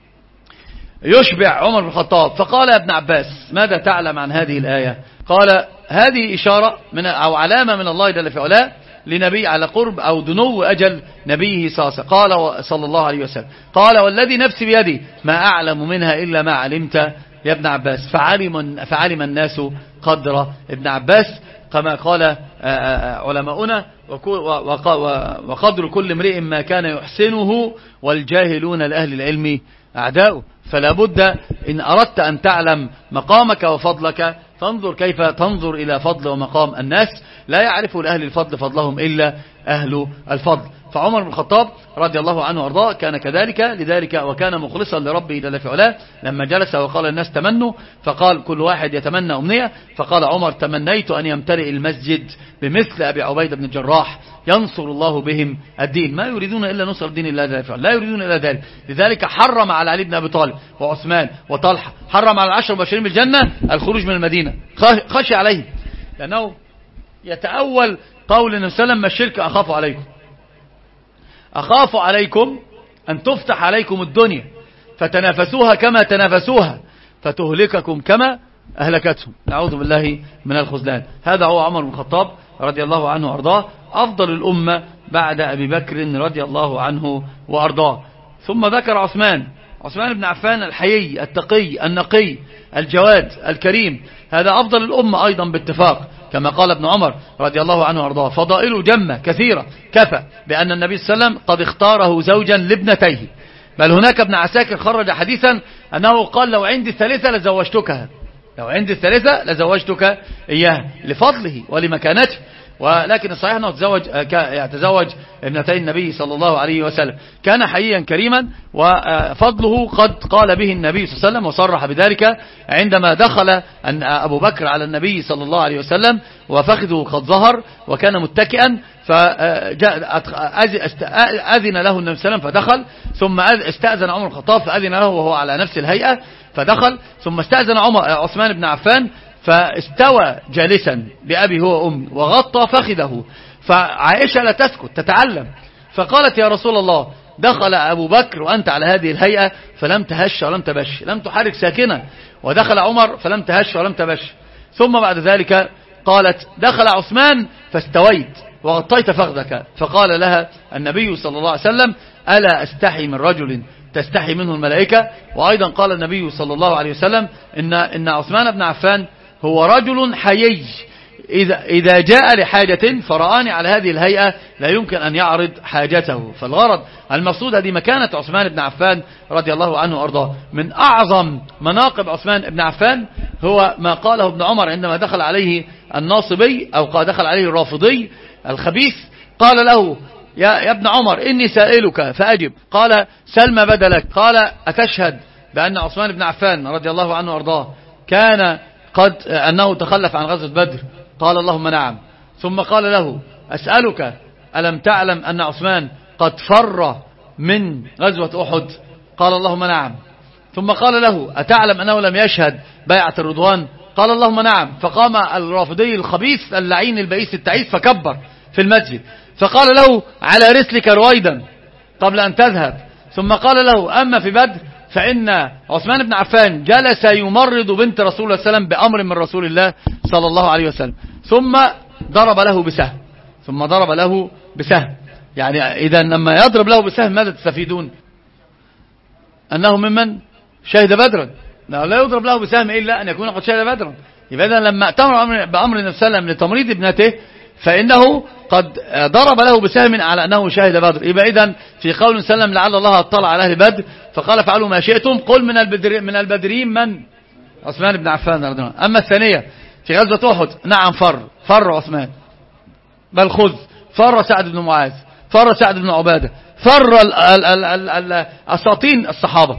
يشبع عمر بن الخطاب. فقال يا ابن عباس ماذا تعلم عن هذه الآية؟ قال هذه إشارة من أو علامة من الله جل في علاه لنبي على قرب أو دنو أجل نبيه صلى الله عليه وسلم. قال صلى الله عليه وسلم قال والذي نفسي بيدي ما أعلم منها إلا ما علمت يا ابن عباس. فعلم, فعلم الناس قدر ابن عباس كما قال علماؤنا وقدر كل امرئ ما كان يحسنه والجاهلون لأهل العلم أعداؤه. فلا بد إن أردت أن تعلم مقامك وفضلك فانظر كيف تنظر إلى فضل ومقام الناس، لا يعرف لأهل الفضل فضلهم إلا أهل الفضل. فعمر بن الخطاب رضي الله عنه وارضاه كان كذلك، لذلك وكان مخلصا لربه جل في علاه. لما جلس وقال الناس تمنوا، فقال كل واحد يتمنى أمنية، فقال عمر تمنيت أن يمتلئ المسجد بمثل أبي عبيدة بن الجراح ينصر الله بهم الدين، ما يريدون إلا نصر الدين الله جل في علاه، لا يريدون إلا ذلك. لذلك حرم على علي بن أبي طالب وعثمان وطلحة، حرم على العشر المبشرين بالجنة الخروج من المدينة، خشي عليه، لأنه يتأول قول النبي صلى الله عليه وسلم: الشرك أخاف عليكم، أخاف عليكم أن تفتح عليكم الدنيا فتنافسوها كما تنافسوها فتهلككم كما أهلكتهم، نعوذ بالله من الخذلان. هذا هو عمر بن الخطاب رضي الله عنه وأرضاه، أفضل الأمة بعد أبي بكر رضي الله عنه وأرضاه. ثم ذكر عثمان عثمان بن عفان الحيي التقي النقي الجواد الكريم، هذا أفضل الأمة أيضا باتفاق، كما قال ابن عمر رضي الله عنه وارضاه: فضائله جمة كثيرة، كفى بأن النبي صلى الله عليه وسلم قد اختاره زوجا لابنتيه. بل هناك ابن عساكر خرج حديثا أنه قال: لو عندي الثالثة لزوجتكها، لو عندي الثالثة لزوجتك إياها، لفضله ولمكانته. ولكن الصحيح أنه تزوج يتزوج ابنتي النبي صلى الله عليه وسلم. كان حييا كريما، وفضله قد قال به النبي صلى الله عليه وسلم وصرح بذلك عندما دخل أن أبو بكر على النبي صلى الله عليه وسلم وفخذه قد ظهر وكان متكئا، فأذن له النبي صلى الله عليه وسلم فدخل، ثم استأذن عمر الخطاب فأذن له وهو على نفس الهيئة فدخل، ثم استأذن عمر عثمان بن عفان فاستوى جالسا بأبي هو وأمي وغطى فخذه. فعائشة لا تسكت تتعلم، فقالت: يا رسول الله، دخل أبو بكر وأنت على هذه الهيئة فلم تهش ولم تبش، لم تحرك ساكنة، ودخل عمر فلم تهش ولم تبش. ثم بعد ذلك قالت: دخل عثمان فاستويت وغطيت فخذك. فقال لها النبي صلى الله عليه وسلم: ألا أستحي من رجل تستحي منه الملائكة؟ وأيضا قال النبي صلى الله عليه وسلم إن, إن عثمان بن عفان هو رجل حيي، إذا, إذا جاء لحاجة فرآني على هذه الهيئة لا يمكن أن يعرض حاجته. فالغرض المقصود هذه مكانة عثمان بن عفان رضي الله عنه وأرضاه. من أعظم مناقب عثمان بن عفان هو ما قاله ابن عمر عندما دخل عليه الناصبي أو دخل عليه الرافضي الخبيث، قال له: يا, يا ابن عمر، إني سائلك فأجب. قال: سل ما بدلك. قال: أتشهد بأن عثمان بن عفان رضي الله عنه وأرضاه كان قد أنه تخلف عن غزوة بدر؟ قال: اللهم نعم. ثم قال له: أسألك، ألم تعلم أن عثمان قد فر من غزوة أحد؟ قال: اللهم نعم. ثم قال له: أتعلم أنه لم يشهد بيعة الرضوان؟ قال: اللهم نعم. فقام الرافضي الخبيث اللعين البئيس التعيس فكبر في المسجد، فقال له: على رسلك رويدا قبل أن تذهب. ثم قال له: أما في بدر فإن عثمان بن عفان جلس يمرض بنت رسول الله صلى الله عليه وسلم بأمر من رسول الله صلى الله عليه وسلم، ثم ضرب له بسهم ثم ضرب له بسهم يعني إذا لما يضرب له بسهم ماذا تستفيدون؟ أنه ممن شهد بدرا. لا يضرب له بسهم إلا أن يكون قد شهد بدرا. يبقى إذا لما أتمر بأمر النبي صلى الله عليه وسلم لتمريض ابنته فإنه قد ضرب له بسهم على أنه شاهد بدر. يبقى إذن في قول سلم: لعل الله اطلع على أهل بدر فقال: فعلوا ما شئتم. قل من البدر من البدرين من؟ عثمان بن عفان رضي الله عنه. أما الثانية في غزوة أحد، نعم فر فر عثمان، بل خذ فر سعد بن معاذ، فر سعد بن عبادة، فر أساطين الصحابة،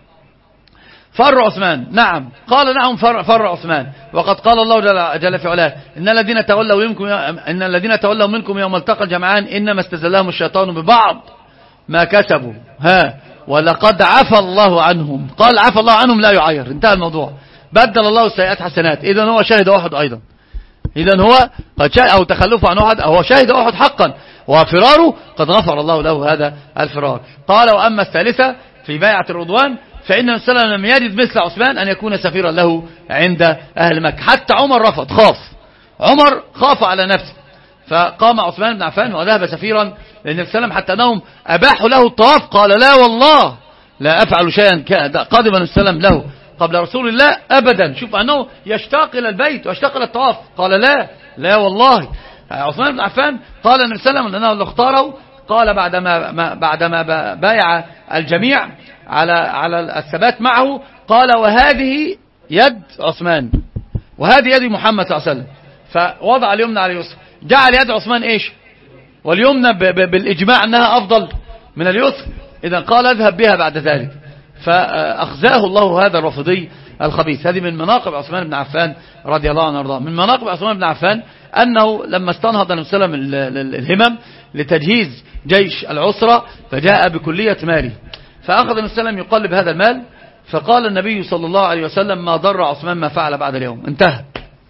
فر عثمان. نعم قال: نعم فر, فر عثمان. وقد قال الله جل, جل في علاه: إن الذين تولوا منكم إن الذين تولوا منكم يوم التقى الجمعان إنما استزلهم الشيطان ببعض ما كسبوا ها ولقد عفى الله عنهم. قال: عفى الله عنهم لا يعير، انتهى الموضوع، بدل الله السيئات حسنات. إذن هو شاهد أحد أيضا، إذن هو قد شاهد أو تخلفه عن أحد، هو شاهد أحد حقا، وفراره قد غفر الله له هذا الفرار. قال: وأما الثالثة في بيعة الرضوان فإن النبي صلى الله عليه وسلم لم يجد مثل عثمان أن يكون سفيرا له عند أهل مكة. حتى عمر رفض، خاف عمر خاف على نفسه، فقام عثمان بن عفان وذهب سفيرا للنبي صلى الله عليه وسلم حتى أنهم أباحوا له الطواف. قال: لا والله لا أفعل شيئا قادما النبي صلى الله عليه وسلم له قبل رسول الله أبدا. شوف أنه يشتاق إلى البيت ويشتاق إلى الطواف. قال: لا لا والله. عثمان بن عفان قال النبي صلى الله عليه وسلم لأنه اللي اختاره، قال بعدما بعدما بايع الجميع على على الثبات معه، قال: وهذه يد عثمان وهذه يد محمد صلى الله عليه وسلم، فوضع اليمنى على اليسرى. جعل يد عثمان ايش؟ واليمنى بالإجماع أنها أفضل من اليسر. إذا قال اذهب بها بعد ذلك، فأخزاه الله هذا الرافضي الخبيث. هذه من مناقب عثمان بن عفان رضي الله عنه وارضاه. من مناقب عثمان بن عفان أنه لما استنهض النبي صلى الله عليه وسلم الهمم لتجهيز جيش العسرة فجاء بكلية ماله، فأخذ النبي صلى الله عليه وسلم يقلب هذا المال، فقال النبي صلى الله عليه وسلم ما ضر عثمان ما فعل بعد اليوم. انتهى،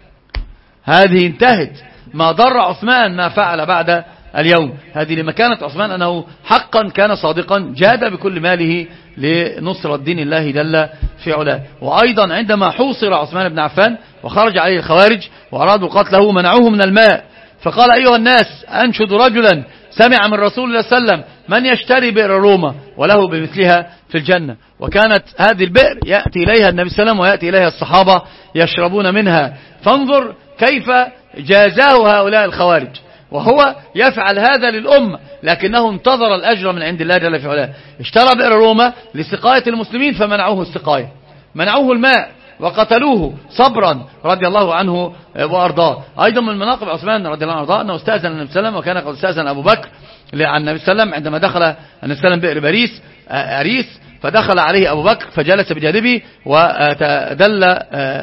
هذه انتهت. ما ضر عثمان ما فعل بعد اليوم. هذه لمكانة عثمان أنه حقا كان صادقا، جاد بكل ماله لنصرة دين الله جل في علاه. وأيضا عندما حوصر عثمان بن عفان وخرج عليه الخوارج وأرادوا قتله منعوه من الماء، فقال أيها الناس أنشد رجلا سمع من رسول الله صلى الله عليه وسلم من يشتري بئر روما وله بمثلها في الجنة. وكانت هذه البئر يأتي إليها النبي صلى الله عليه وسلم ويأتي إليها الصحابة يشربون منها. فانظر كيف جازاه هؤلاء الخوارج، وهو يفعل هذا للأمة لكنه انتظر الأجر من عند الله جل في علاه. اشترى بئر روما لسقاية المسلمين فمنعوه السقاية، منعوه الماء وقتلوه صبرا رضي الله عنه وأرضاه. أيضا من مناقب عثمان رضي الله عنه وأرضاه أنه استأذن النبي صلى الله عليه وسلم، وكان قد استأذن أبو بكر عن النبي صلى الله عليه وسلم عندما دخل النبي صلى الله عليه وسلم بئر باريس أريس، فدخل عليه أبو بكر فجلس بجانبه وتدل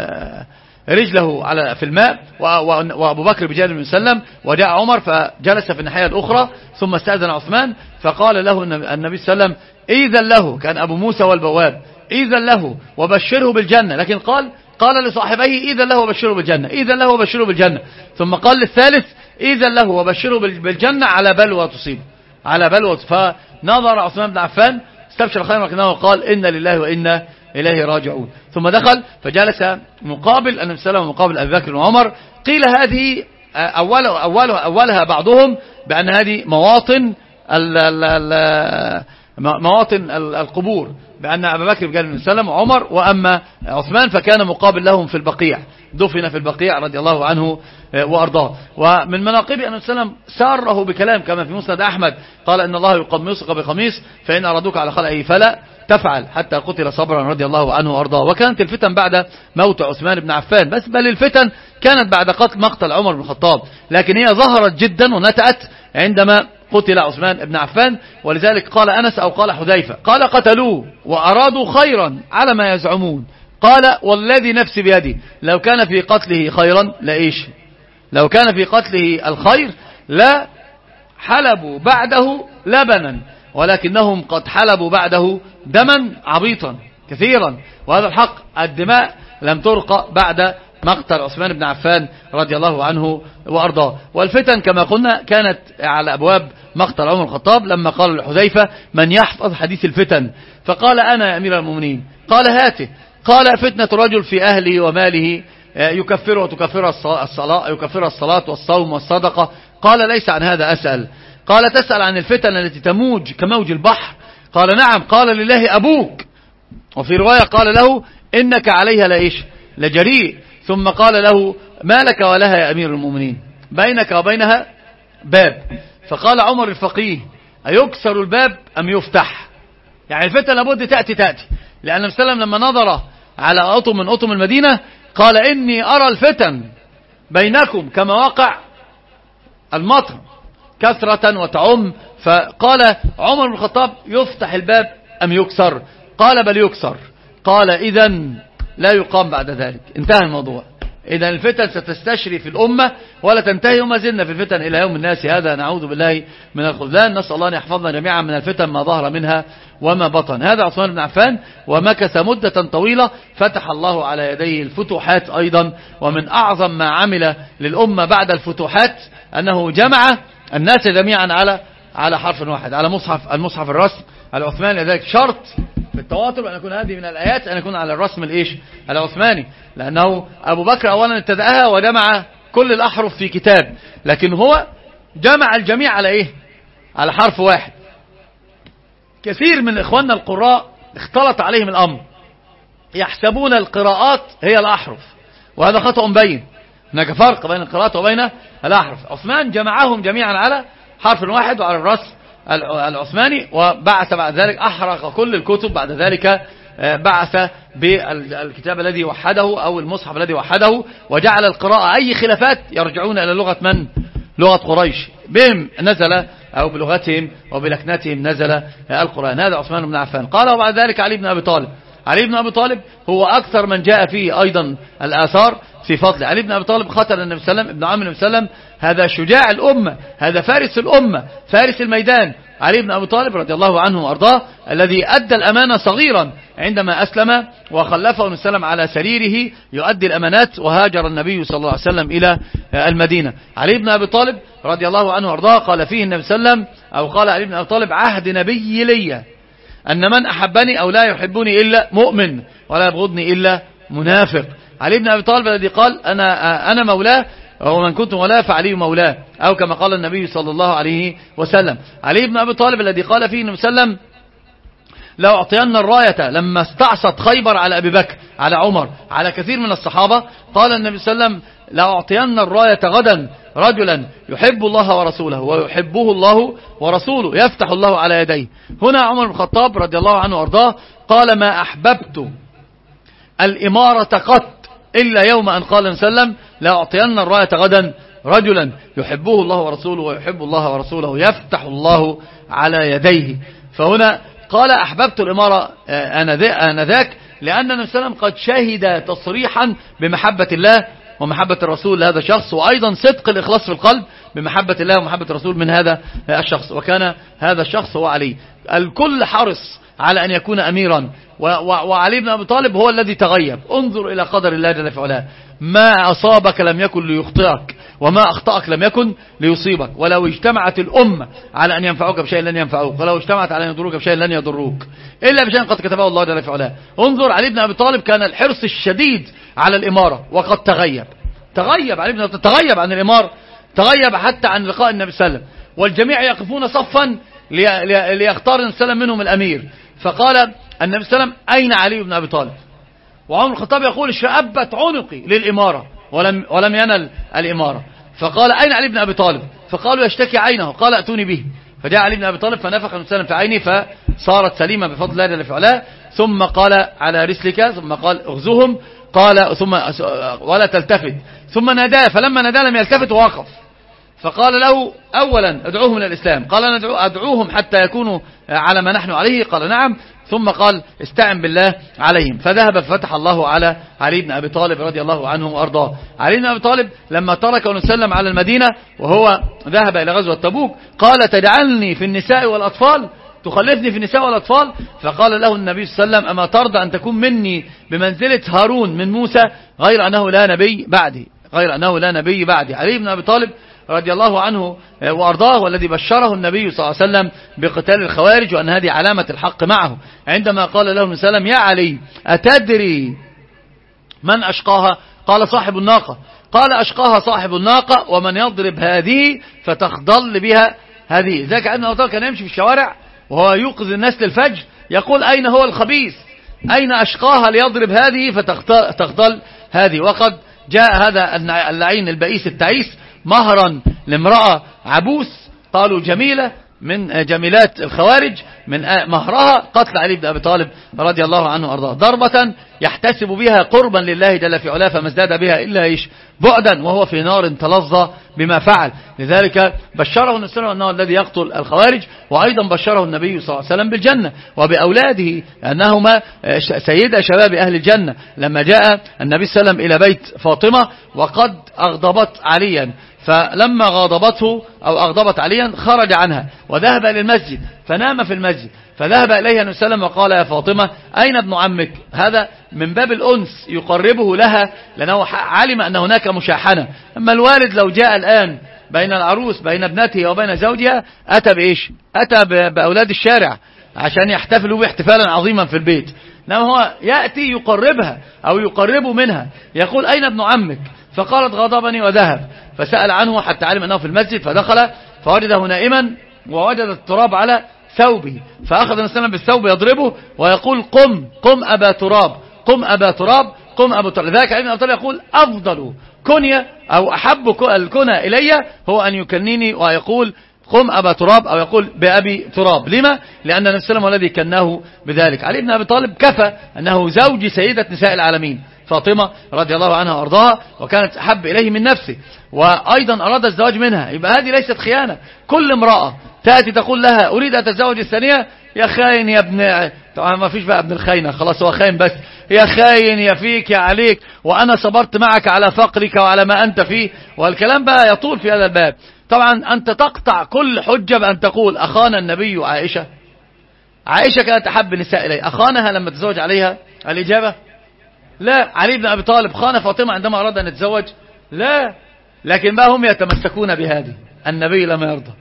رجله على في الماء، وأبو بكر بجانب النبي صلى الله عليه وسلم، وجاء عمر فجلس في الناحية الأخرى، ثم استأذن عثمان فقال له النبي صلى الله عليه وسلم إذن له، كان أبو موسى والبواب، إذن له وبشره بالجنة. لكن قال قال لصاحبيه إذن له وبشره بالجنة، إذن له وبشره بالجنة، ثم قال للثالث إذن له وبشره بالجنة على بلوى تصيب، على بلوى. فنظر عثمان بن عفان استبشر خيرا لكنه قال إن لله وإنا إليه راجعون. ثم دخل فجلس مقابل النبي صلى الله عليه وسلم ومقابل أبي بكر وعمر. قيل هذه أولها, أولها, أولها بعضهم بأن هذه مواطن ال ال مواطن القبور، بأن أبا بكر بجانب النبي صلى الله عليه وسلم وعمر، وأما عثمان فكان مقابل لهم في البقيع، دفن في البقيع رضي الله عنه وأرضاه. ومن مناقبه أن السلام ساره بكلام كما في مسند أحمد قال إن الله يقمصك بقميص فإن أرادوك على خلقه فلا تفعل حتى قتل صبرا رضي الله عنه وأرضاه. وكانت الفتن بعد موت عثمان بن عفان، بس بل الفتن كانت بعد قتل مقتل عمر بن الخطاب، لكن هي ظهرت جدا ونتأت عندما قتل عثمان بن عفان. ولذلك قال أنس أو قال حذيفة قال قتلوه وأرادوا خيرا على ما يزعمون، قال والذي نفسي بيدي لو كان في قتله خيرا لإيش، لو كان في قتله الخير لا حلبوا بعده لبنا، ولكنهم قد حلبوا بعده دما عبيطا كثيرا. وهذا الحق، الدماء لم ترقى بعد مقتل عثمان بن عفان رضي الله عنه وأرضاه. والفتن كما قلنا كانت على أبواب مقتل عمر الخطاب، لما قال لحذيفة من يحفظ حديث الفتن، فقال أنا يا أمير المؤمنين، قال هاته، قال فتنة رجل في أهله وماله يكفره وتكفر الصلاة يكفر الصلاة والصوم والصدقة، قال ليس عن هذا أسأل، قال تسأل عن الفتن التي تموج كموج البحر، قال نعم، قال لله أبوك، وفي رواية قال له إنك عليها لإيش لجريء، ثم قال له ما لك ولها يا أمير المؤمنين بينك وبينها باب، فقال عمر الفقيه أيكسر الباب أم يفتح، يعني الفتن لابد تأتي تأتي، لأن النبي صلى الله عليه وسلم لما نظر على أطم من أطم المدينة قال إني أرى الفتن بينكم كما وقع المطر كثرة وتعم، فقال عمر بن الخطاب يفتح الباب أم يكسر، قال بل يكسر، قال إذن لا يقام بعد ذلك، انتهى الموضوع. إذن الفتن ستستشري في الأمة ولا تنتهي، وما زلنا في الفتن إلى يوم الناس هذا، نعوذ بالله من الخذلان، نسأل الله أن يحفظنا جميعا من الفتن ما ظهر منها وما بطن. هذا عثمان بن عفان، ومكث مدة طويلة فتح الله على يديه الفتوحات أيضا. ومن أعظم ما عمل للأمة بعد الفتوحات أنه جمع الناس جميعا على على حرف واحد، على مصحف المصحف الرسم العثماني. لذلك شرط في التواتر أن يكون هذه من الآيات أن يكون على الرسم الإيش العثماني، لأنه أبو بكر أولا ابتدأها وجمع كل الأحرف في كتاب، لكن هو جمع الجميع على إيه على حرف واحد. كثير من إخواننا القراء اختلط عليهم الأمر، يحسبون القراءات هي الأحرف، وهذا خطأ بين، هناك فرق بين القراءات وبين الأحرف. عثمان جمعهم جميعا على حرف واحد وعلى الرسم العثماني، وبعث بعد ذلك أحرق كل الكتب بعد ذلك بعث بالكتاب الذي وحده أو المصحف الذي وحده، وجعل القراءة أي خلافات يرجعون إلى لغة من؟ لغة قريش، بهم نزل أو بلغتهم وبلكنتهم نزل القرآن. هذا عثمان بن عفان. قال وبعد ذلك علي بن أبي طالب. علي بن أبي طالب هو أكثر من جاء فيه أيضا الآثار في فضل. علي بن أبي طالب ختل النبي صلى الله عليه وسلم، ابن عم النبي صلى الله عليه وسلم، هذا شجاع الأمة، هذا فارس الأمة، فارس الميدان. علي بن أبي طالب رضي الله عنه وأرضاه الذي أدى الأمانة صغيرا عندما أسلم، وخلفه النبي صلى الله عليه وسلم على سريره يؤدي الأمانات، وهاجر النبي صلى الله عليه وسلم إلى المدينة. علي بن أبي طالب رضي الله عنه وأرضاه قال فيه النبي صلى الله عليه وسلم، أو قال علي بن أبي طالب: عهد نبي لي أن من أحبني أو لا يحبني إلا مؤمن ولا يبغضني إلا منافق. علي بن أبي طالب الذي قال أنا أنا مولاه ومن كنت مولاه فعلي مولاه، أو كما قال النبي صلى الله عليه وسلم. علي بن أبي طالب الذي قال فيه النبي صلى الله عليه وسلم: لو أعطينا الراية لما استعصت خيبر على أبي بكر، على عمر، على كثير من الصحابة، قال النبي صلى الله عليه وسلم: لو أعطينا الراية غدا رجلا يحب الله ورسوله ويحبه الله ورسوله يفتح الله على يديه. هنا عمر بن الخطاب رضي الله عنه وارضاه قال: ما أحببت الإمارة قط إلا يوم أن قال صلى الله عليه وسلم: لا أعطينا الراية غدا رجلا يحبه الله ورسوله ويحب الله ورسوله يفتح الله على يديه. فهنا قال: أحببت الإمارة آنذاك لأن النبي صلى الله عليه وسلم قد شهد تصريحا بمحبة الله ومحبة الرسول لهذا الشخص، وأيضا صدق الإخلاص في القلب بمحبة الله ومحبة الرسول من هذا الشخص، وكان هذا الشخص هو علي. الكل حرص على أن يكون أميرا، وعلي بن أبي طالب هو الذي تغيب. انظر إلى قدر الله جل في علاه، ما أصابك لم يكن ليخطئك، وما أخطأك لم يكن ليصيبك. ولو اجتمعت الأمة على أن ينفعوك بشيء لن ينفعوك، ولو اجتمعت على أن يضروك بشيء لن يضروك إلا بشيء قد كتبه الله جل في علاه. انظر علي بن أبي طالب كان الحرص الشديد على الإمارة، وقد تغيب تغيب علي بن أبي طالب، تغيب عن الإمارة، تغيب حتى عن لقاء النبي صلى الله عليه وسلم، والجميع يقفون صفا ليختار النبي صلى الله عليه وسلم منهم الأمير. فقال النبي صلى الله عليه وسلم: أين علي بن أبي طالب؟ وعمر بن الخطاب يقول: شأبت عنقي للإمارة ولم, ولم ينل الإمارة. فقال: أين علي بن أبي طالب؟ فقالوا: يشتكي عينه. قال: أتوني به. فجاء علي بن أبي طالب فنفخ النبي صلى الله عليه وسلم في عينه فصارت سليمة بفضل الله جل في علاه. ثم قال: على رسلك. ثم قال: اغزوهم. قال: ثم ولا تلتفت. ثم ناداه، فلما ناداه لم يلتفت ووقف. فقال له: أولا ادعوهم إلى الإسلام. قال: ندعو أدعوهم حتى يكونوا على ما نحن عليه. قال: نعم. ثم قال: استعن بالله عليهم. فذهب ففتح الله على علي بن أبي طالب رضي الله عنه وأرضاه. علي بن أبي طالب لما ترك ونسلم على المدينة وهو ذهب إلى غزوة تبوك قال: تجعلني في النساء والأطفال، تخلفني في النساء والأطفال؟ فقال له النبي صلى الله عليه وسلم: أما ترضى أن تكون مني بمنزلة هارون من موسى، غير أنه لا نبي بعدي، غير أنه لا نبي بعدي. علي بن أبي طالب رضي الله عنه وأرضاه والذي بشره النبي صلى الله عليه وسلم بقتال الخوارج، وأن هذه علامة الحق معه، عندما قال له النبي صلى الله عليه وسلم: يا علي أتدري من أشقاها؟ قال: صاحب الناقة. قال: أشقاها صاحب الناقة، ومن يضرب هذه فتخضل بها هذه. ذاك ابن أبي طالب كان يمشي في الشوارع وهو يوقظ الناس للفجر يقول: أين هو الخبيث؟ أين أشقاها ليضرب هذه فتخضل هذه؟ وقد جاء هذا اللعين البئيس التعيس مهرا لامرأة عبوس قالوا جميلة من جميلات الخوارج، من مهرها قتل علي بن أبي طالب رضي الله عنه وأرضاه، ضربة يحتسب بها قربا لله جل في علاه، فما ازداد بها إلا إيش؟ بعدا، وهو في نار تلظى بما فعل. لذلك بشره النبي صلى الله عليه وسلم أنه الذي يقتل الخوارج، وأيضا بشره النبي صلى الله عليه وسلم بالجنة وبأولاده أنهما سيد شباب أهل الجنة. لما جاء النبي صلى الله عليه وسلم إلى بيت فاطمة وقد أغضبت عليا، فلما غاضبته أو أغضبت عليا خرج عنها وذهب إلى المسجد فنام في المسجد، فذهب إليها النبي صلى الله عليه وسلم وقال: يا فاطمة أين ابن عمك؟ هذا من باب الأنس يقربه لها، لأنه علم أن هناك مشاحنة. أما الوالد لو جاء الآن بين العروس بين ابنته وبين زوجها أتى بإيش؟ أتى بأولاد الشارع عشان يحتفلوا باحتفالا عظيما في البيت، لما هو يأتي يقربها أو يقرب منها يقول: أين ابن عمك؟ فقالت: غضبني وذهب. فسأل عنه حتى علم أنه في المسجد، فدخل فوجده نائما ووجد التراب على ثوبه، فأخذ النبي صلى الله عليه وسلم بالثوب يضربه ويقول: قم قم أبا تراب، قم أبا تراب، قم أبا تراب. ذلك علي بن أبي طالب يقول: أفضل كنية أو أحب الكنى إلي هو أن يكنيني ويقول: قم أبا تراب أو يقول بأبي تراب. لما؟ لأن النبي صلى الله عليه وسلم الذي كناه بذلك. علي بن أبي طالب كفى أنه زوج سيدة نساء العالمين فاطمة رضي الله عنها وأرضاها، وكانت أحب إليه من نفسه، وأيضا أراد الزواج منها. يبقى هذه ليست خيانة. كل امرأة تأتي تقول لها أريد أن أتزوج الثانية، يا خاين يا ابن، طبعا ما فيش بقى ابن الخاينة، خلاص هو خاين بس، يا خاين يا فيك يا عليك، وأنا صبرت معك على فقرك وعلى ما أنت فيه، والكلام بقى يطول في هذا الباب. طبعا أنت تقطع كل حجة بأن تقول أخانا النبي عائشة. عائشة كانت أحب النساء إليه، أخانها لما تزوج عليها؟ الإجابة لا. علي بن أبي طالب خان فاطمة عندما أراد أن يتزوج؟ لا. لكن بقى هم يتمسكون بهذه، النبي لم يرضى.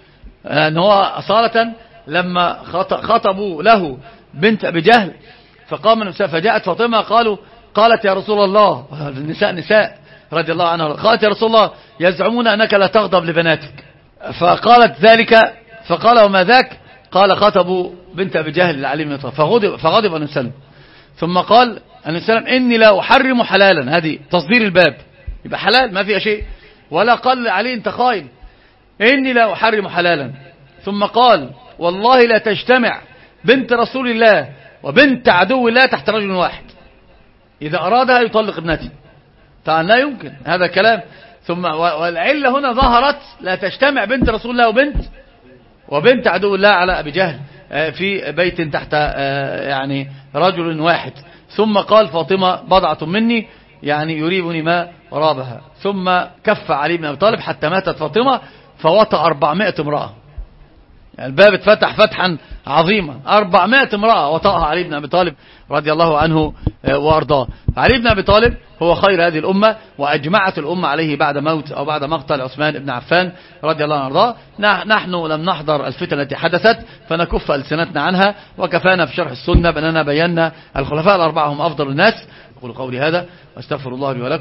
أن هو أصالة لما خطبوا له بنت أبي جهل فقام النساء، فجاءت فاطمة قالوا قالت يا رسول الله، النساء نساء رضي الله عنها، قالت يا رسول الله يزعمون أنك لا تغضب لبناتك. فقالت ذلك، فقال وما ذاك؟ قال خطبوا بنت أبي جهل لعلي بن أبي طالب، فغضب فغضب النبي صلى الله عليه وسلم. ثم قال النبي صلى الله عليه وسلم إني لا أحرم حلالا، هذه تصدير الباب، يبقى حلال ما فيها شيء. ولا قال علي أنت خاين، إني لا أحرم حلالا. ثم قال والله لا تجتمع بنت رسول الله وبنت عدو الله تحت رجل واحد، إذا أرادها يطلق ابنتي. طبعا لا يمكن هذا كلام. ثم والعلة هنا ظهرت لا تجتمع بنت رسول الله وبنت وبنت عدو الله على أبي جهل في بيت تحت يعني رجل واحد. ثم قال فاطمة بضعة مني، يعني يريبني ما رابها. ثم كف علي بن أبي طالب حتى ماتت فاطمة، فوطأ أربعمائة امرأة. يعني الباب اتفتح فتحا عظيما، أربعمائة امرأة وطأها علي بن أبي طالب رضي الله عنه وأرضاه. علي بن أبي طالب هو خير هذه الأمة، وأجمعت الأمة عليه بعد موت أو بعد مقتل عثمان بن عفان رضي الله عنه وأرضاه. نحن لم نحضر الفتن التي حدثت فنكف ألسنتنا عنها، وكفانا في شرح السنة بأننا بينا الخلفاء الأربعة هم أفضل الناس. أقول قولي هذا واستغفر الله لي ولكم.